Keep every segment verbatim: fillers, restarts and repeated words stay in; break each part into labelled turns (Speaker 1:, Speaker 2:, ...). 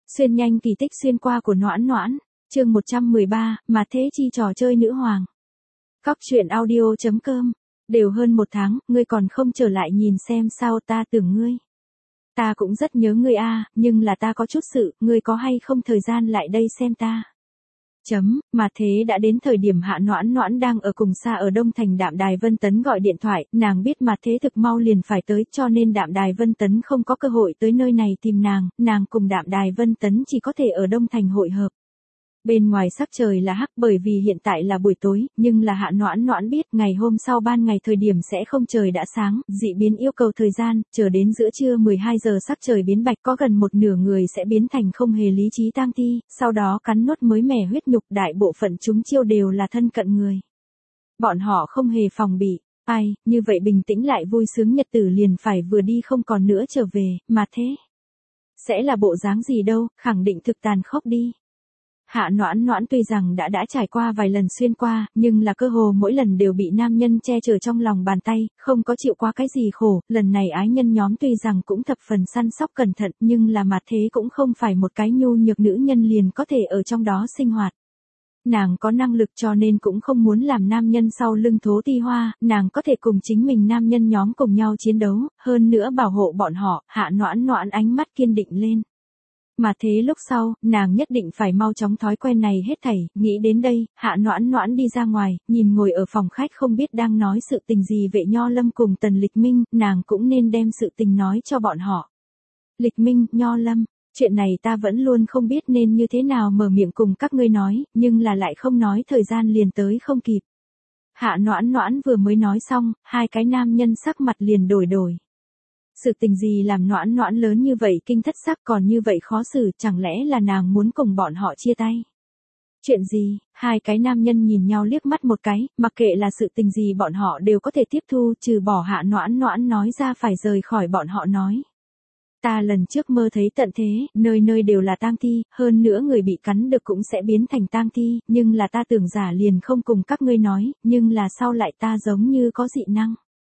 Speaker 1: Xuyên nhanh kỳ tích xuyên qua của Noãn Noãn, chương một trăm mười ba, mà thế chi trò chơi nữ hoàng. Cóc truyện audio.com, đều hơn một tháng, ngươi còn không trở lại nhìn xem sao, ta tưởng ngươi. Ta cũng rất nhớ ngươi a, nhưng là ta có chút sự, ngươi có hay không thời gian lại đây xem ta. Chấm, mà thế đã đến thời điểm Hạ Noãn Noãn đang ở cùng xa ở Đông Thành. Đạm Đài Vân Tấn gọi điện thoại, nàng biết mà thế thực mau liền phải tới, cho nên Đạm Đài Vân Tấn không có cơ hội tới nơi này tìm nàng, nàng cùng Đạm Đài Vân Tấn chỉ có thể ở Đông Thành hội hợp. Bên ngoài sắc trời là hắc bởi vì hiện tại là buổi tối, nhưng là Hạ Noãn Noãn biết ngày hôm sau ban ngày thời điểm sẽ không trời đã sáng, dị biến yêu cầu thời gian, chờ đến giữa trưa mười hai giờ sắc trời biến bạch, có gần một nửa người sẽ biến thành không hề lý trí tang thi, sau đó cắn nuốt mới mẻ huyết nhục, đại bộ phận chúng chiêu đều là thân cận người. Bọn họ không hề phòng bị, ai, như vậy bình tĩnh lại vui sướng nhật tử liền phải vừa đi không còn nữa trở về, mà thế sẽ là bộ dáng gì đâu, khẳng định thực tàn khốc đi. Hạ Noãn Noãn tuy rằng đã đã trải qua vài lần xuyên qua, nhưng là cơ hồ mỗi lần đều bị nam nhân che chở trong lòng bàn tay, không có chịu qua cái gì khổ, lần này ái nhân nhóm tuy rằng cũng thập phần săn sóc cẩn thận, nhưng là mà thế cũng không phải một cái nhu nhược nữ nhân liền có thể ở trong đó sinh hoạt. Nàng có năng lực cho nên cũng không muốn làm nam nhân sau lưng thố ti hoa, nàng có thể cùng chính mình nam nhân nhóm cùng nhau chiến đấu, hơn nữa bảo hộ bọn họ. Hạ Noãn Noãn ánh mắt kiên định lên. Mà thế lúc sau, nàng nhất định phải mau chóng thói quen này hết thảy, nghĩ đến đây, Hạ Noãn Noãn đi ra ngoài, nhìn ngồi ở phòng khách không biết đang nói sự tình gì Vệ Nho Lâm cùng Tần Lịch Minh, nàng cũng nên đem sự tình nói cho bọn họ. Lịch Minh, Nho Lâm, chuyện này ta vẫn luôn không biết nên như thế nào mở miệng cùng các ngươi nói, nhưng là lại không nói thời gian liền tới không kịp. Hạ Noãn Noãn vừa mới nói xong, hai cái nam nhân sắc mặt liền đổi đổi. Sự tình gì làm Noãn Noãn lớn như vậy kinh thất sắc còn như vậy khó xử, chẳng lẽ là nàng muốn cùng bọn họ chia tay? Chuyện gì? Hai cái nam nhân nhìn nhau liếc mắt một cái, mặc kệ là sự tình gì bọn họ đều có thể tiếp thu, trừ bỏ Hạ Noãn Noãn nói ra phải rời khỏi bọn họ nói. Ta lần trước mơ thấy tận thế, nơi nơi đều là tang thi, hơn nữa người bị cắn được cũng sẽ biến thành tang thi, nhưng là ta tưởng giả liền không cùng các ngươi nói, nhưng là sau lại ta giống như có dị năng.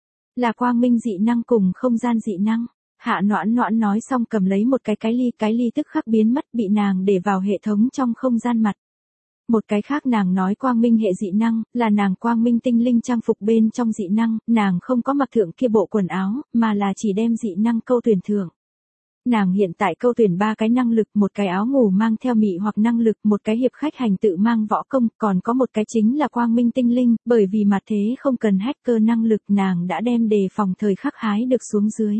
Speaker 1: Là quang minh dị năng cùng không gian dị năng. Hạ Noãn Noãn nói xong cầm lấy một cái cái ly, cái ly tức khắc biến mất, bị nàng để vào hệ thống trong không gian mặt. Một cái khác nàng nói quang minh hệ dị năng, là nàng quang minh tinh linh trang phục bên trong dị năng, nàng không có mặc thượng kia bộ quần áo, mà là chỉ đem dị năng câu tuyển thưởng. Nàng hiện tại câu tuyển ba cái năng lực, một cái áo ngủ mang theo mị hoặc năng lực, một cái hiệp khách hành tự mang võ công, còn có một cái chính là quang minh tinh linh, bởi vì mà thế không cần hacker năng lực nàng đã đem đề phòng thời khắc hái được xuống dưới.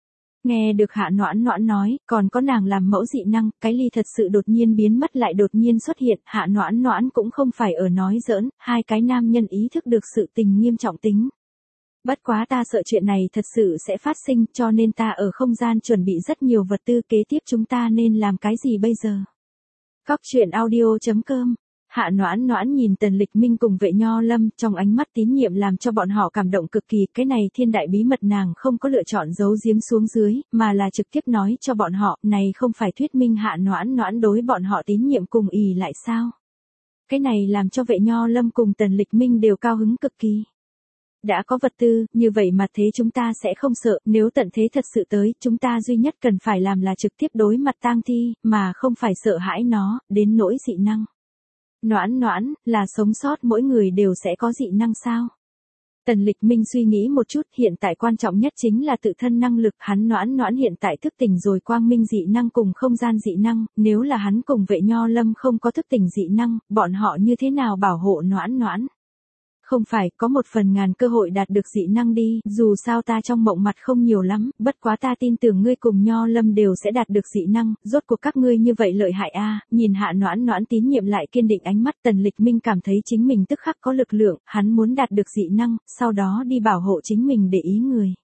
Speaker 1: Nghe được Hạ Noãn Noãn nói, còn có nàng làm mẫu dị năng, cái ly thật sự đột nhiên biến mất lại đột nhiên xuất hiện, Hạ Noãn Noãn cũng không phải ở nói giỡn, hai cái nam nhân ý thức được sự tình nghiêm trọng tính. Bất quá ta sợ chuyện này thật sự sẽ phát sinh, cho nên ta ở không gian chuẩn bị rất nhiều vật tư, kế tiếp chúng ta nên làm cái gì bây giờ? Cóc truyện audio.com. Hạ Noãn Noãn nhìn Tần Lịch Minh cùng Vệ Nho Lâm, trong ánh mắt tín nhiệm làm cho bọn họ cảm động cực kỳ, cái này thiên đại bí mật nàng không có lựa chọn giấu giếm xuống dưới, mà là trực tiếp nói cho bọn họ, này không phải thuyết minh Hạ Noãn Noãn đối bọn họ tín nhiệm cùng ỷ lại sao? Cái này làm cho Vệ Nho Lâm cùng Tần Lịch Minh đều cao hứng cực kỳ. Đã có vật tư, như vậy mà thế chúng ta sẽ không sợ, nếu tận thế thật sự tới, chúng ta duy nhất cần phải làm là trực tiếp đối mặt tang thi, mà không phải sợ hãi nó, đến nỗi dị năng. Noãn Noãn, là sống sót mỗi người đều sẽ có dị năng sao? Tần Lịch Minh suy nghĩ một chút, hiện tại quan trọng nhất chính là tự thân năng lực, hắn Noãn Noãn hiện tại thức tỉnh rồi quang minh dị năng cùng không gian dị năng, nếu là hắn cùng Vệ Nho Lâm không có thức tỉnh dị năng, bọn họ như thế nào bảo hộ Noãn Noãn? Không phải, có một phần ngàn cơ hội đạt được dị năng đi, dù sao ta trong mộng mặt không nhiều lắm, bất quá ta tin tưởng ngươi cùng Nho Lâm đều sẽ đạt được dị năng, rốt cuộc các ngươi như vậy lợi hại a. Nhìn Hạ Noãn Noãn tín nhiệm lại kiên định ánh mắt, Tần Lịch Minh cảm thấy chính mình tức khắc có lực lượng, hắn muốn đạt được dị năng, sau đó đi bảo hộ chính mình để ý người.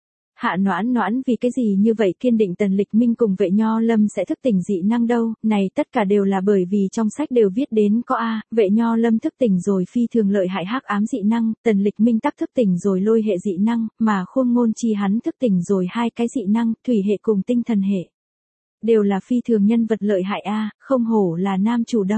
Speaker 1: Hạ Noãn Noãn vì cái gì như vậy kiên định Tần Lịch Minh cùng Vệ Nho Lâm sẽ thức tỉnh dị năng đâu, này tất cả đều là bởi vì trong sách đều viết đến có a, Vệ Nho Lâm thức tỉnh rồi phi thường lợi hại hắc ám dị năng, Tần Lịch Minh tắc thức tỉnh rồi lôi hệ dị năng, mà Khôn Ngôn Chi hắn thức tỉnh rồi hai cái dị năng, thủy hệ cùng tinh thần hệ. Đều là phi thường nhân vật lợi hại a, không hổ là nam chủ đâu.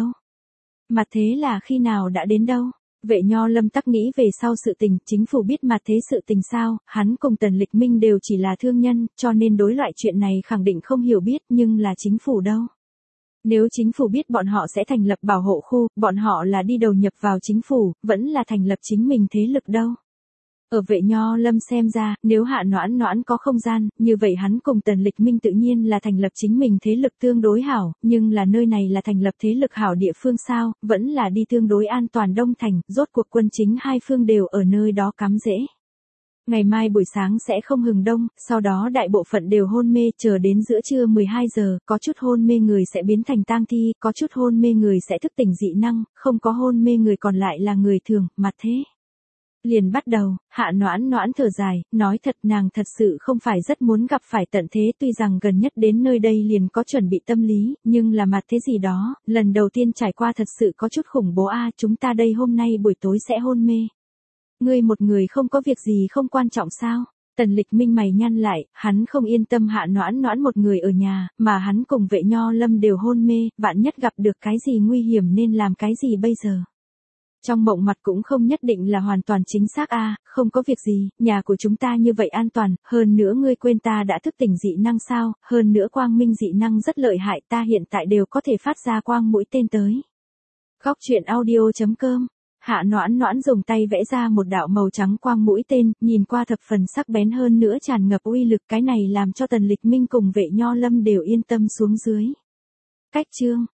Speaker 1: Mà thế là khi nào đã đến đâu? Vệ Nho Lâm tắc nghĩ về sau sự tình, chính phủ biết mà thế sự tình sao, hắn cùng Tần Lịch Minh đều chỉ là thương nhân, cho nên đối loại chuyện này khẳng định không hiểu biết, nhưng là chính phủ đâu. Nếu chính phủ biết bọn họ sẽ thành lập bảo hộ khu, bọn họ là đi đầu nhập vào chính phủ, vẫn là thành lập chính mình thế lực đâu. Ở Vệ Nho Lâm xem ra, nếu Hạ Noãn Noãn có không gian, như vậy hắn cùng Tần Lịch Minh tự nhiên là thành lập chính mình thế lực tương đối hảo, nhưng là nơi này là thành lập thế lực hảo địa phương sao, vẫn là đi tương đối an toàn Đông Thành, rốt cuộc quân chính hai phương đều ở nơi đó cắm rễ. Ngày mai buổi sáng sẽ không hừng đông, sau đó đại bộ phận đều hôn mê, chờ đến giữa trưa mười hai giờ, có chút hôn mê người sẽ biến thành tang thi, có chút hôn mê người sẽ thức tỉnh dị năng, không có hôn mê người còn lại là người thường, mà thế. Liền bắt đầu, Hạ Noãn Noãn thở dài, nói thật nàng thật sự không phải rất muốn gặp phải tận thế, tuy rằng gần nhất đến nơi đây liền có chuẩn bị tâm lý, nhưng là mặt thế gì đó, lần đầu tiên trải qua thật sự có chút khủng bố a, chúng ta đây hôm nay buổi tối sẽ hôn mê. Ngươi một người không có việc gì không quan trọng sao? Tần Lịch Minh mày nhăn lại, hắn không yên tâm Hạ Noãn Noãn một người ở nhà, mà hắn cùng Vệ Nho Lâm đều hôn mê, vạn nhất gặp được cái gì nguy hiểm nên làm cái gì bây giờ? Trong mộng mặt cũng không nhất định là hoàn toàn chính xác a, không có việc gì, nhà của chúng ta như vậy an toàn, hơn nữa ngươi quên ta đã thức tỉnh dị năng sao, hơn nữa quang minh dị năng rất lợi hại, ta hiện tại đều có thể phát ra quang mũi tên tới. Góc truyện audio chấm com. Hạ Noãn Noãn dùng tay vẽ ra một đạo màu trắng quang mũi tên, nhìn qua thập phần sắc bén hơn nữa tràn ngập uy lực, cái này làm cho Tần Lịch Minh cùng Vệ Nho Lâm đều yên tâm xuống dưới. Cách chương